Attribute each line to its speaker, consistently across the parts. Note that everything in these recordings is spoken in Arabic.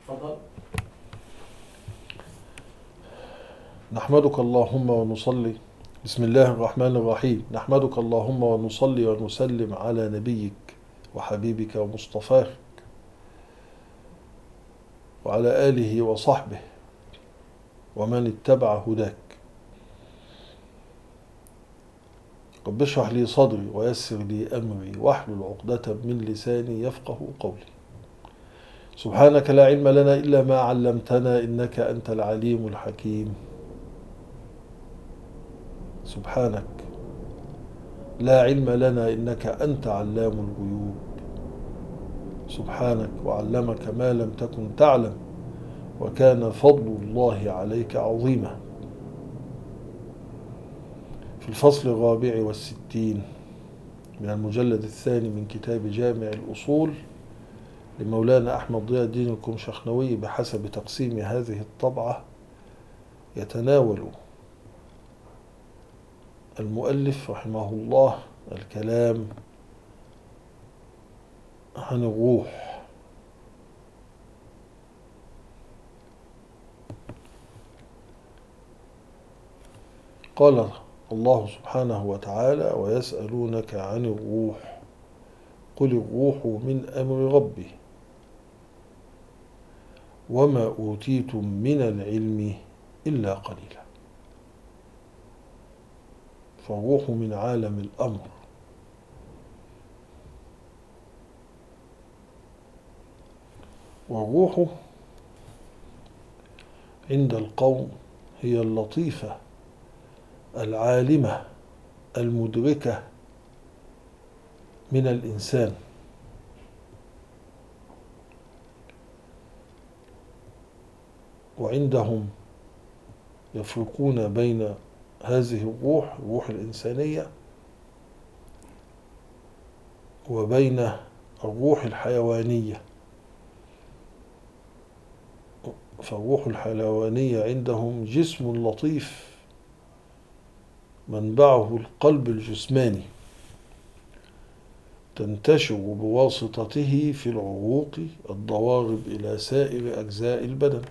Speaker 1: تفضل.
Speaker 2: نحمدك اللهم ونصلي. بسم الله الرحمن الرحيم. نحمدك اللهم ونصلي ونسلم على نبيك وحبيبك ومصطفاك وعلى آله وصحبه ومن اتبع هداك. رب اشرح لي صدري ويسر لي أمري واحلل عقدة من لساني يفقه قولي. سبحانك لا علم لنا إلا ما علمتنا إنك أنت العليم الحكيم. سبحانك لا علم لنا إنك أنت علام الغيوب. سبحانك وعلمك ما لم تكن تعلم وكان فضل الله عليك عظيما. في الفصل الرابع والستين من المجلد الثاني من كتاب جامع الأصول لمولانا أحمد ضياء الدين الكمشخنوي بحسب تقسيم هذه الطبعة، يتناول المؤلف رحمه الله الكلام عن الروح. قال الله سبحانه وتعالى: ويسألونك عن الروح قل الروح من أمر ربي وما أوتيتم من العلم إلا قليلا. فالروح من عالم الأمر، والروح عند القوم هي اللطيفة العالمة المدركة من الإنسان، وعندهم يفرقون بين هذه الروح الإنسانية وبين الروح الحيوانية. فالروح الحيوانية عندهم جسم لطيف منبعه القلب الجسماني، تنتشر بواسطته في العروق الضوارب إلى سائر أجزاء البدن.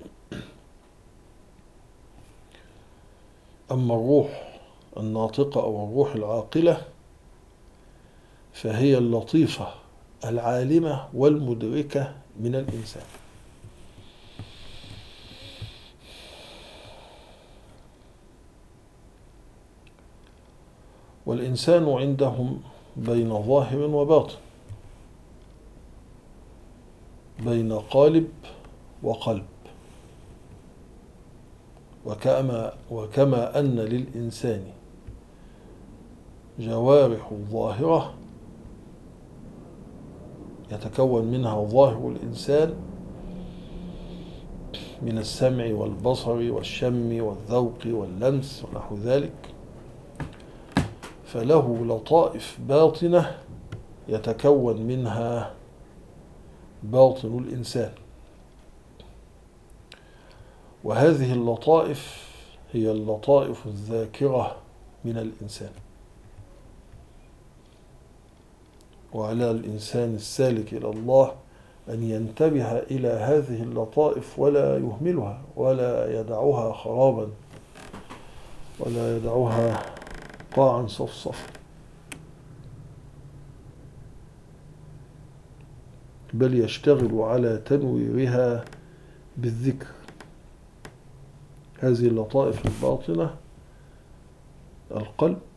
Speaker 2: أما الروح الناطقة أو الروح العاقلة فهي اللطيفة العالمة والمدركة من الإنسان. والإنسان عندهم بين ظاهر وباطن، بين قالب وقلب. وكما أن للإنسان جوارح ظاهرة يتكون منها ظاهر الإنسان من السمع والبصر والشم والذوق واللمس ونحو ذلك، فله لطائف باطنة يتكون منها باطن الإنسان. وهذه اللطائف هي اللطائف الذاكرة من الإنسان. وعلى الإنسان السالك إلى الله أن ينتبه إلى هذه اللطائف ولا يهملها ولا يدعها خرابا ولا يدعها قاعا صفصفا، بل يشتغل على تنويرها بالذكر. هذه اللطائف الباطنة القلب،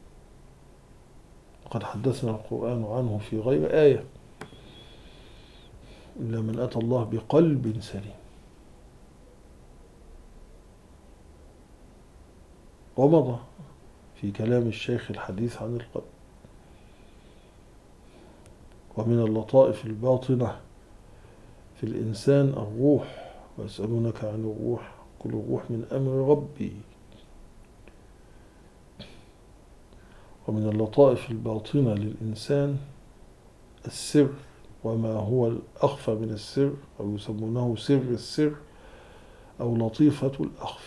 Speaker 2: وقد حدثنا القرآن عنه في غير آية: إلا من أتى الله بقلب سليم. ومضى في كلام الشيخ الحديث عن القلب. ومن اللطائف الباطنة في الإنسان الروح. ويسألونك عن الروح قل الروح من أمر ربي. ومن اللطائف الباطنة للإنسان السر، وما هو الأخفى من السر، أو يسمونه سر السر أو لطيفة الأخفى.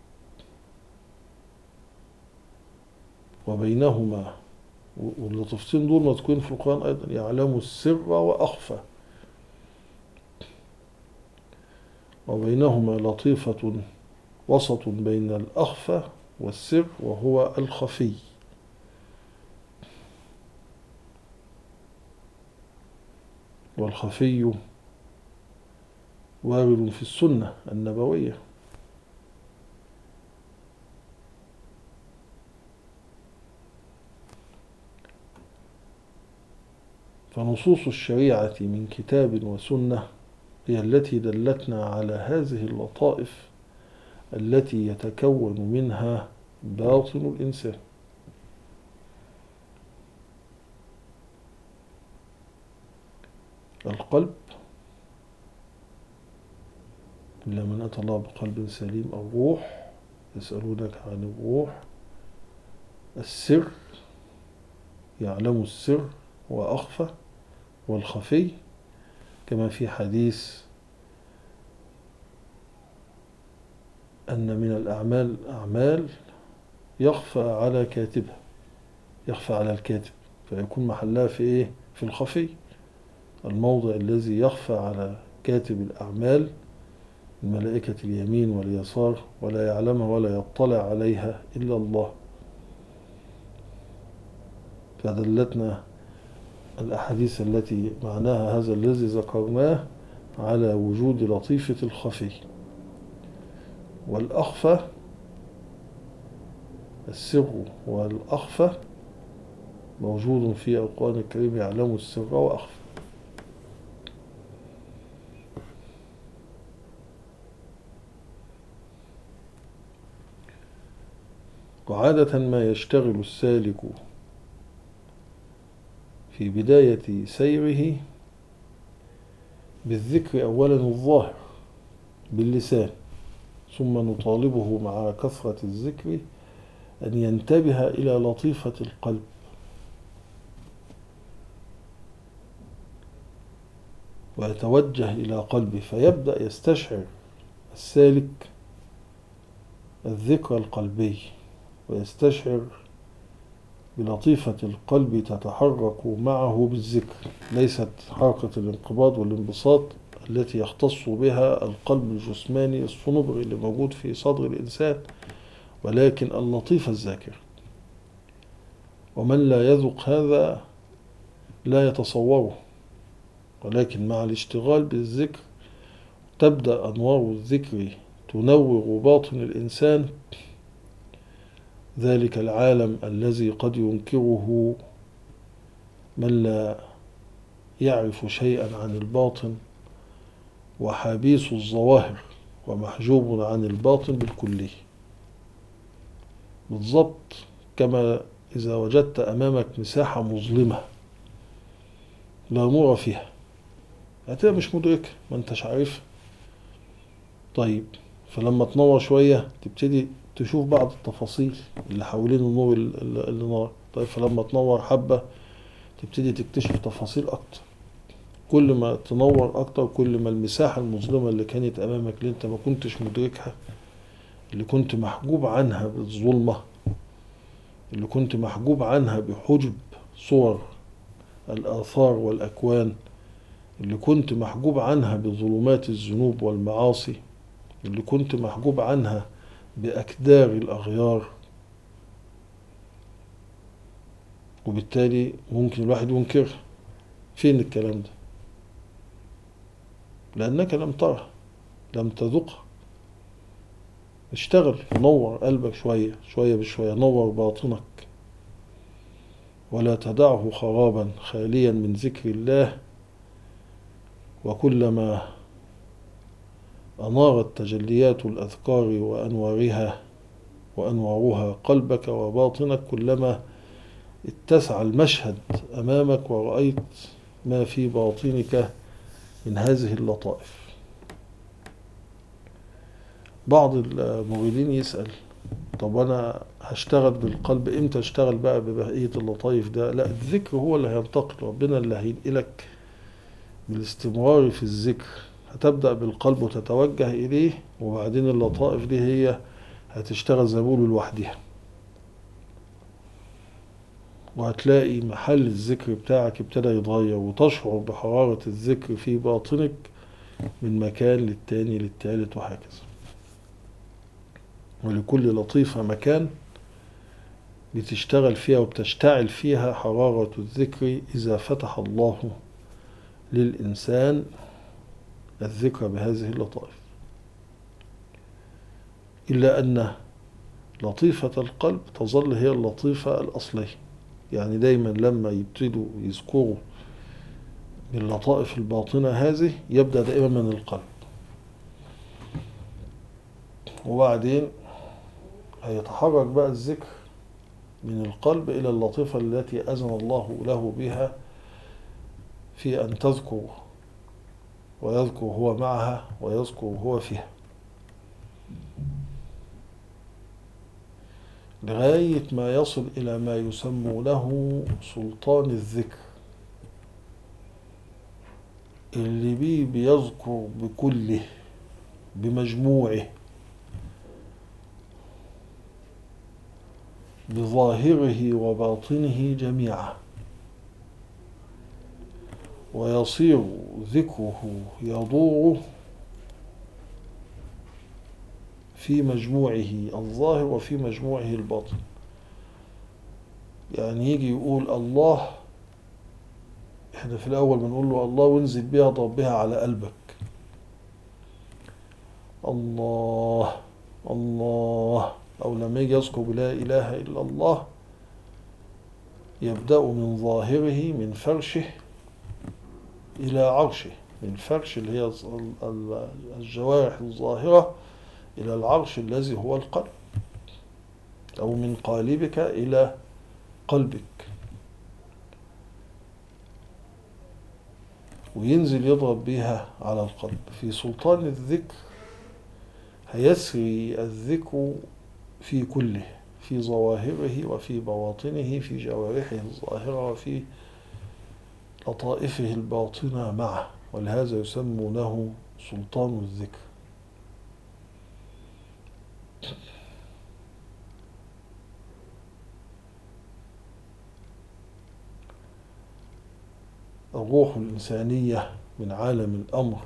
Speaker 2: وبينهما، واللطيفتين دول مذكورين في القرآن أيضا: يعلم السر وأخفى. وبينهما لطيفة وسط بين الأخفى والسر وهو الخفي. والخفي وارد في السنة النبوية. فنصوص الشريعة من كتاب وسنة هي التي دلتنا على هذه اللطائف التي يتكون منها باطن الإنسان. القلب، إلا من أتى الله بقلب سليم. الروح، يسألونك عن الروح. السر، يعلم السر وأخفى والخفي، كما في حديث أن من الأعمال أعمال يخفى على كاتبها، يخفى على الكاتب، فيكون محلها في إيه؟ في الخفي، الموضع الذي يخفى على كاتب الأعمال الملائكة اليمين واليسار، ولا يعلمها ولا يطلع عليها إلا الله. فدلتنا الأحاديث التي معناها هذا الذي ذكرناه على وجود لطيفة الخفي. والأخفى، السر والأخفى موجود في القرآن الكريم، يعلم السر وأخفى. وعادة ما يشتغل السالك في بداية سيره بالذكر أولا الظاهر باللسان، ثم نطالبه مع كثرة الذكر أن ينتبه إلى لطيفة القلب، ويتوجه إلى قلبه، فيبدأ يستشعر السالك الذكر القلبي، ويستشعر بلطيفة القلب تتحرك معه بالذكر، ليست حركة الانقباض والانبساط التي يختص بها القلب الجسماني الصنبري اللي موجود في صدر الإنسان، ولكن اللطيفة الذاكرة. ومن لا يذق هذا لا يتصوره، ولكن مع الاشتغال بالذكر تبدأ أنوار الذكر تنور باطن الإنسان، ذلك العالم الذي قد ينكره من لا يعرف شيئا عن الباطن، وحابيس الظواهر ومحجوب عن الباطن بالكلية. بالضبط كما إذا وجدت أمامك مساحة مظلمة لا نور فيها، هتبقى مش مدرك، ما انتش عارف. طيب، فلما تنور شوية تبتدي تشوف بعض التفاصيل اللي حوالين النور اللي نار. طيب، فلما تنور حبة تبتدي تكتشف تفاصيل أكتر. كل ما تنور أكتر، كل ما المساحة المظلمة اللي كانت أمامك اللي انت ما كنتش مدركها، اللي كنت محجوب عنها بالظلمة، اللي كنت محجوب عنها بحجب صور الآثار والأكوان، اللي كنت محجوب عنها بظلمات الذنوب والمعاصي، اللي كنت محجوب عنها بأكدار الأغيار، وبالتالي ممكن الواحد ينكرها. فين الكلام ده؟ لأنك لم تره، لم تذقها. اشتغل، نور قلبك شوية شوية بشوية، نور باطنك، ولا تدعه خرابا خاليا من ذكر الله. وكلما أنارت تجليات الأذكار وأنوارها قلبك وباطنك، كلما اتسع المشهد أمامك ورأيت ما في باطنك من هذه اللطائف. بعض المريدين يسأل: طب أنا هشتغل بالقلب إمتى؟ اشتغل بقى ببقية اللطائف ده؟ لا، الذكر هو اللي هينتقل، ربنا اللي هينقلك بالاستمرار في الذكر. هتبدأ بالقلب وتتوجه إليه، وبعدين اللطائف دي هي هتشتغل زي ما بيقولوا لوحدها، وهتلاقي محل الذكر بتاعك ابتدى يتغير، وتشعر بحرارة الذكر في باطنك من مكان للتاني للتالت وهكذا. ولكل لطيفة مكان بتشتغل فيها وبتشتعل فيها حرارة الذكر إذا فتح الله للإنسان الذكر بهذه اللطائف. إلا أن لطيفة القلب تظل هي اللطيفة الأصلية، يعني دايما لما يبتدوا يذكروا باللطائف الباطنة هذه يبدأ دائما من القلب، وبعدين هيتحرك بقى الذكر من القلب إلى اللطيفة التي أذن الله له بها في أن تذكر، ويذكر هو معها ويذكر هو فيها، لغاية ما يصل إلى ما يسمونه سلطان الذكر، اللي بيه بيذكر بكله بمجموعه بظاهره وباطنه جميعا، ويصير ذكره يدور في مجموعه الظاهر وفي مجموعه الباطن. يعني يجي يقول الله، احنا في الأول بنقول له الله وانزل بها ضرب بها على قلبك، الله الله. أو لما يجي يذكر بلا إله إلا الله يبدأ من ظاهره من فرشه إلى عرشه، من فرش اللي هي الجوارح الظاهرة إلى العرش الذي هو القلب، أو من قالبك إلى قلبك، وينزل يضرب بها على القلب. في سلطان الذكر هيسري الذكر في كله، في ظواهره وفي بواطنه، في جوارحه الظاهرة وفي لطائفه الباطنة معه، ولهذا يسمونه سلطان الذكر. الروح الإنسانية من عالم الأمر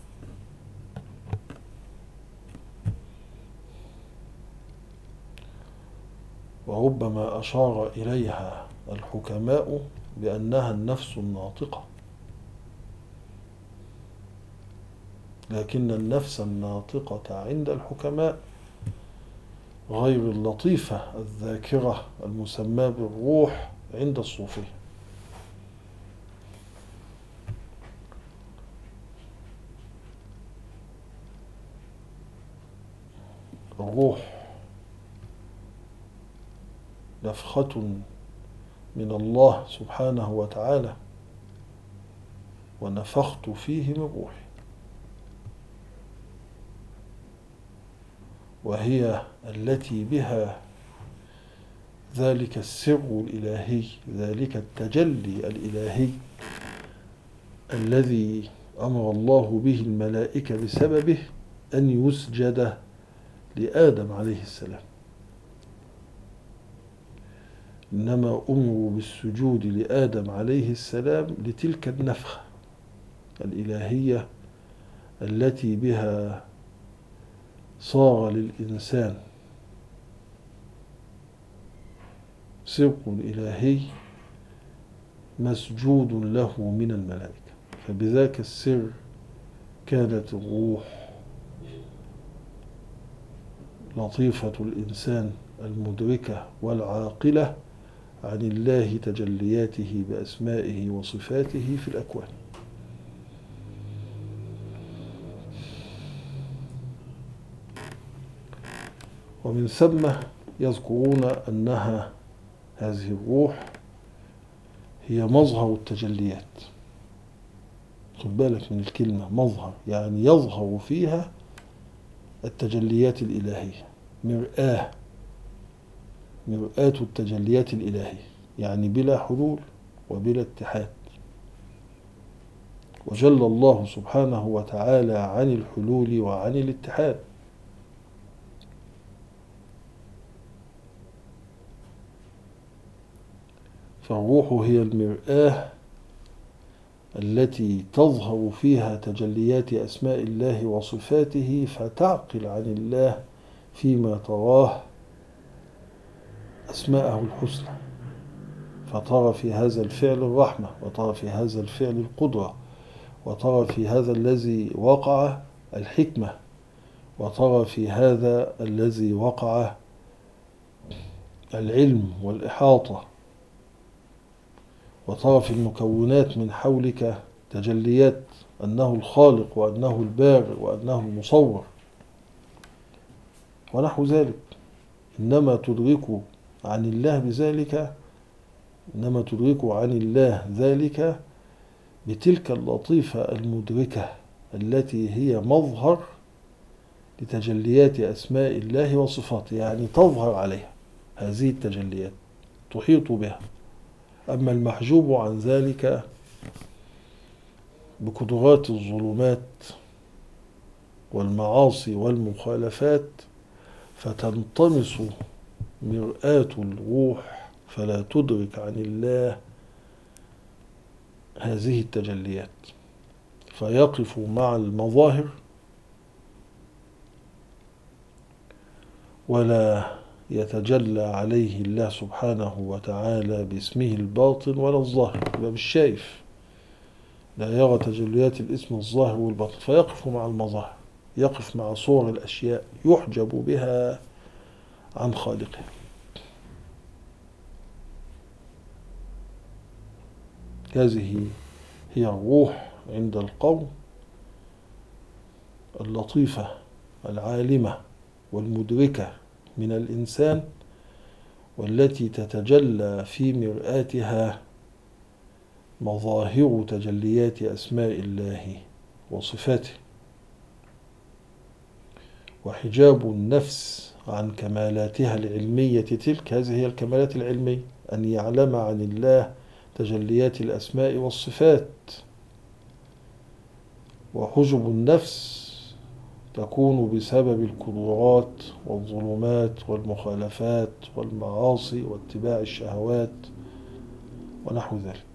Speaker 2: وربما أشار إليها الحكماء بأنها النفس الناطقة، لكن النفس الناطقة عند الحكماء غير اللطيفة الذاكرة المسماة بالروح عند الصوفية. الروح نفخة من الله سبحانه وتعالى، ونفخت فيه من روحي، وهي التي بها ذلك السر الإلهي، ذلك التجلي الإلهي الذي أمر الله به الملائكة بسببه أن يسجد لآدم عليه السلام. إنما أمروا بالسجود لآدم عليه السلام لتلك النفخة الإلهية التي بها صار للإنسان سر إلهي مسجود له من الملائكة. فبذاك السر كانت الروح لطيفة الإنسان المدركة والعاقلة عن الله تجلياته بأسمائه وصفاته في الأكوان. ومن ثم يذكرون أنها هذه الروح هي مظهر التجليات. خد بالك من الكلمة مظهر، يعني يظهر فيها التجليات الإلهية، مرآة التجليات الإلهية، يعني بلا حلول وبلا اتحاد. وجل الله سبحانه وتعالى عن الحلول وعن الاتحاد. فالروح هي المرآة التي تظهر فيها تجليات أسماء الله وصفاته، فتعقل عن الله فيما تراه أسماءه الحسنى، فترى في هذا الفعل الرحمة، وترى في هذا الفعل القدرة، وترى في هذا الذي وقع الحكمة، وترى في هذا الذي وقع العلم والإحاطة، وترى في المكونات من حولك تجليات أنه الخالق وأنه البارئ وأنه المصور ونحو ذلك. إنما تدرك عن الله بذلك، إنما تدرك عن الله ذلك بتلك اللطيفة المدركة التي هي مظهر لتجليات أسماء الله وصفاته، يعني تظهر عليها هذه التجليات، تحيط بها. أما المحجوب عن ذلك بقدرات الظلمات والمعاصي والمخالفات، فتنطمس مرآة الروح فلا تدرك عن الله هذه التجليات، فيقف مع المظاهر ولا يتجلى عليه الله سبحانه وتعالى باسمه الباطن ولا الظاهر، يبقى مش شايف، لا يرى تجليات الاسم الظاهر والباطن، فيقف مع المظاهر، يقف مع صور الأشياء، يحجب بها عن خالقه. هذه هي الروح عند القوم اللطيفة العالمة والمدركة من الإنسان، والتي تتجلى في مرآتها مظاهر تجليات أسماء الله وصفاته. وحجاب النفس عن كمالاتها العلمية تلك، هذه هي الكمالات العلمية، أن يعلم عن الله تجليات الأسماء والصفات. وحجب النفس تكون بسبب القدرات والظلمات والمخالفات والمعاصي واتباع الشهوات ونحو ذلك.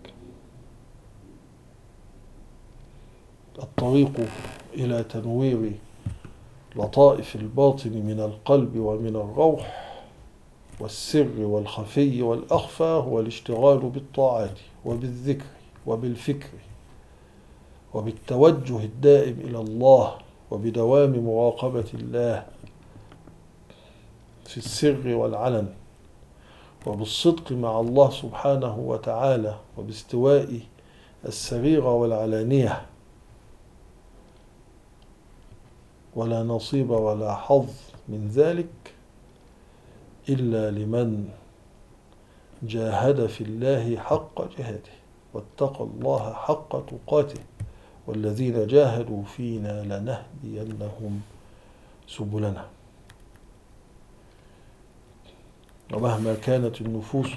Speaker 2: الطريق إلى تنوير لطائف الباطن من القلب ومن الروح والسر والخفي والأخفى هو الاشتغال بالطاعات وبالذكر وبالفكر وبالتوجه الدائم إلى الله، وبدوام مراقبة الله في السر والعلن، وبالصدق مع الله سبحانه وتعالى، وباستواء السريرة والعلانية، ولا نصيب ولا حظ من ذلك إلا لمن جاهد في الله حق جهاده واتقى الله حق تقاته، والذين جاهدوا فينا لنهدينهم سبلنا. ومهما كانت النفوس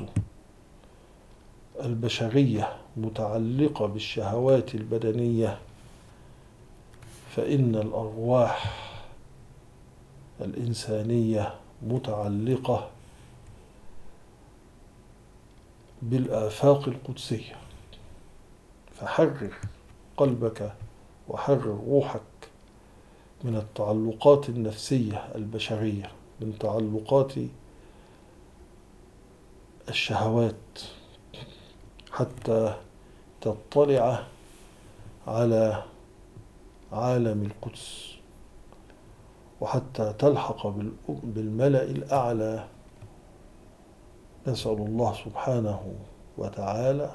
Speaker 2: البشرية متعلقة بالشهوات البدنية، فإن الأرواح الإنسانية متعلقة بالآفاق القدسية. فحرر قلبك وحرر روحك من التعلقات النفسية البشرية، من تعلقات الشهوات، حتى تطلع على عالم القدس، وحتى تلحق بالملأ الأعلى. نسأل الله سبحانه وتعالى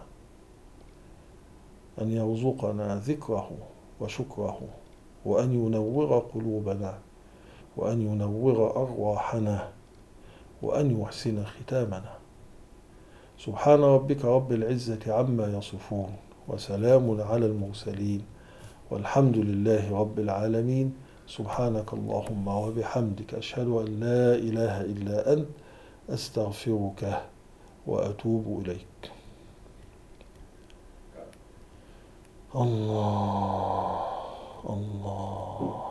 Speaker 2: أن يرزقنا ذكره وشكره، وأن ينور قلوبنا، وأن ينور أرواحنا، وأن يحسن ختامنا. سبحان ربك رب العزة عما يصفون، وسلام على المرسلين، والحمد لله رب العالمين. سبحانك اللهم وبحمدك، أشهد أن لا إله إلا أنت، أستغفرك وأتوب إليك. الله الله.